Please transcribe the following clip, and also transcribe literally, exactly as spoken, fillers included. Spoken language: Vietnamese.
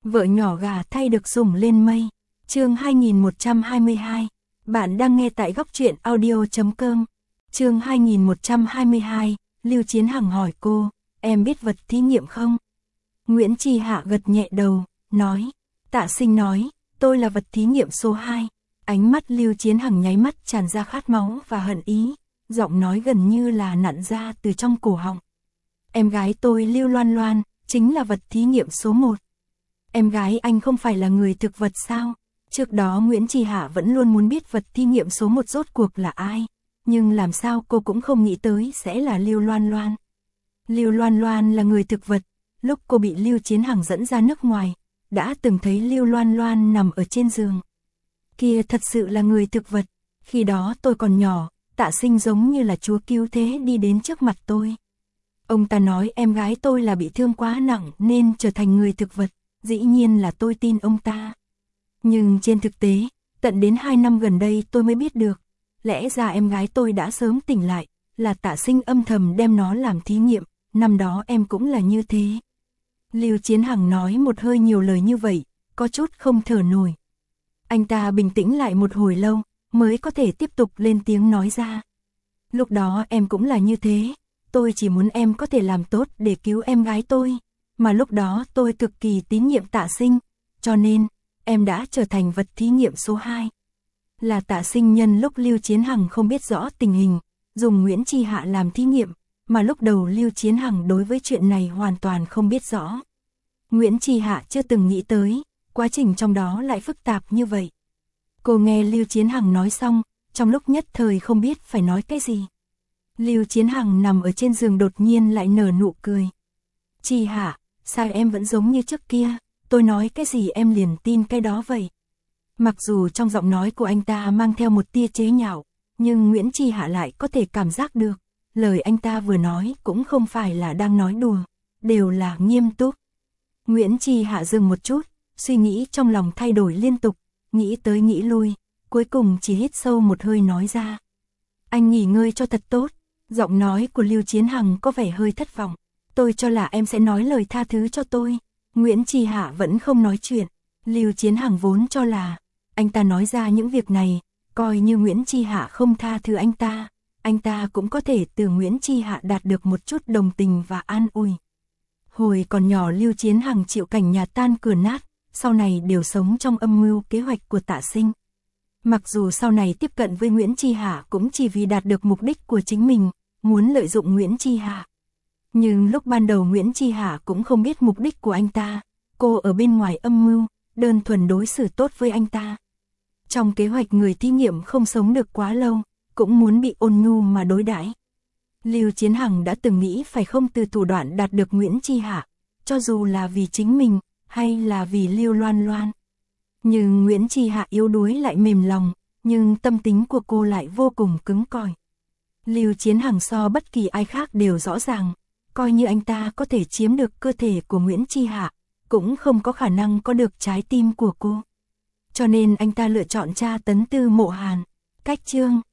Vợ nhỏ gà thay được sủng lên mây. Chương hai nghìn một trăm hai mươi hai. Bạn đang nghe tại góc truyện audio chấm com. Chương hai nghìn một trăm hai mươi hai. Lưu Chiến Hằng hỏi cô, em biết vật thí nghiệm không? Nguyễn Chi Hạ gật nhẹ đầu, nói. Tạ Sinh nói, tôi là vật thí nghiệm số hai. Ánh mắt Lưu Chiến Hằng nháy mắt tràn ra khát máu và hận ý, giọng nói gần như là nặn ra từ trong cổ họng. Em gái tôi Lưu Loan Loan, chính là vật thí nghiệm số một. Em gái anh không phải là người thực vật sao? Trước đó Nguyễn Chi Hạ vẫn luôn muốn biết vật thí nghiệm số một rốt cuộc là ai, nhưng làm sao cô cũng không nghĩ tới sẽ là Lưu Loan Loan. Lưu Loan Loan là người thực vật, lúc cô bị Lưu Chiến Hằng dẫn ra nước ngoài, đã từng thấy Lưu Loan Loan nằm ở trên giường. Kia thật sự là người thực vật, khi đó tôi còn nhỏ, Tạ Sinh giống như là chúa cứu thế đi đến trước mặt tôi. Ông ta nói em gái tôi là bị thương quá nặng nên trở thành người thực vật, dĩ nhiên là tôi tin ông ta. Nhưng trên thực tế, tận đến hai năm gần đây tôi mới biết được, lẽ ra em gái tôi đã sớm tỉnh lại, là Tạ Sinh âm thầm đem nó làm thí nghiệm, năm đó em cũng là như thế. Lưu Chiến Hằng nói một hơi nhiều lời như vậy, có chút không thở nổi. Anh ta bình tĩnh lại một hồi lâu, mới có thể tiếp tục lên tiếng nói ra. Lúc đó em cũng là như thế, tôi chỉ muốn em có thể làm tốt để cứu em gái tôi, mà lúc đó tôi cực kỳ tín nhiệm Tạ Sinh, cho nên, em đã trở thành vật thí nghiệm số hai. Là Tạ Sinh nhân lúc Lưu Chiến Hằng không biết rõ tình hình, dùng Nguyễn Chi Hạ làm thí nghiệm, mà lúc đầu Lưu Chiến Hằng đối với chuyện này hoàn toàn không biết rõ. Nguyễn Chi Hạ chưa từng nghĩ tới, quá trình trong đó lại phức tạp như vậy. Cô nghe Lưu Chiến Hằng nói xong, trong lúc nhất thời không biết phải nói cái gì. Lưu Chiến Hằng nằm ở trên giường đột nhiên lại nở nụ cười. Chi Hạ, sao em vẫn giống như trước kia, tôi nói cái gì em liền tin cái đó vậy. Mặc dù trong giọng nói của anh ta mang theo một tia chế nhạo, nhưng Nguyễn Chi Hạ lại có thể cảm giác được, lời anh ta vừa nói cũng không phải là đang nói đùa, đều là nghiêm túc. Nguyễn Chi Hạ dừng một chút, suy nghĩ trong lòng thay đổi liên tục, nghĩ tới nghĩ lui, cuối cùng chỉ hít sâu một hơi nói ra. Anh nghỉ ngơi cho thật tốt. Giọng nói của Lưu Chiến Hằng có vẻ hơi thất vọng. Tôi cho là em sẽ nói lời tha thứ cho tôi. Nguyễn Chi Hạ vẫn không nói chuyện. Lưu Chiến Hằng vốn cho là anh ta nói ra những việc này, coi như Nguyễn Chi Hạ không tha thứ anh ta, anh ta cũng có thể từ Nguyễn Chi Hạ đạt được một chút đồng tình và an ủi. Hồi còn nhỏ Lưu Chiến Hằng chịu cảnh nhà tan cửa nát, sau này đều sống trong âm mưu kế hoạch của Tạ Sinh. Mặc dù sau này tiếp cận với Nguyễn Chi Hạ cũng chỉ vì đạt được mục đích của chính mình, muốn lợi dụng Nguyễn Chi Hạ. Nhưng lúc ban đầu Nguyễn Chi Hạ cũng không biết mục đích của anh ta, cô ở bên ngoài âm mưu, đơn thuần đối xử tốt với anh ta. Trong kế hoạch người thí nghiệm không sống được quá lâu, cũng muốn bị ôn nhu mà đối đãi. Lưu Chiến Hằng đã từng nghĩ phải không từ thủ đoạn đạt được Nguyễn Chi Hạ, cho dù là vì chính mình, hay là vì Lưu Loan Loan. Nhưng Nguyễn Chi Hạ yếu đuối lại mềm lòng, nhưng tâm tính của cô lại vô cùng cứng cỏi. Lưu Chiến Hằng so bất kỳ ai khác đều rõ ràng, coi như anh ta có thể chiếm được cơ thể của Nguyễn Chi Hạ, cũng không có khả năng có được trái tim của cô. Cho nên anh ta lựa chọn tra tấn Tư Mộ Hàn. Cách chương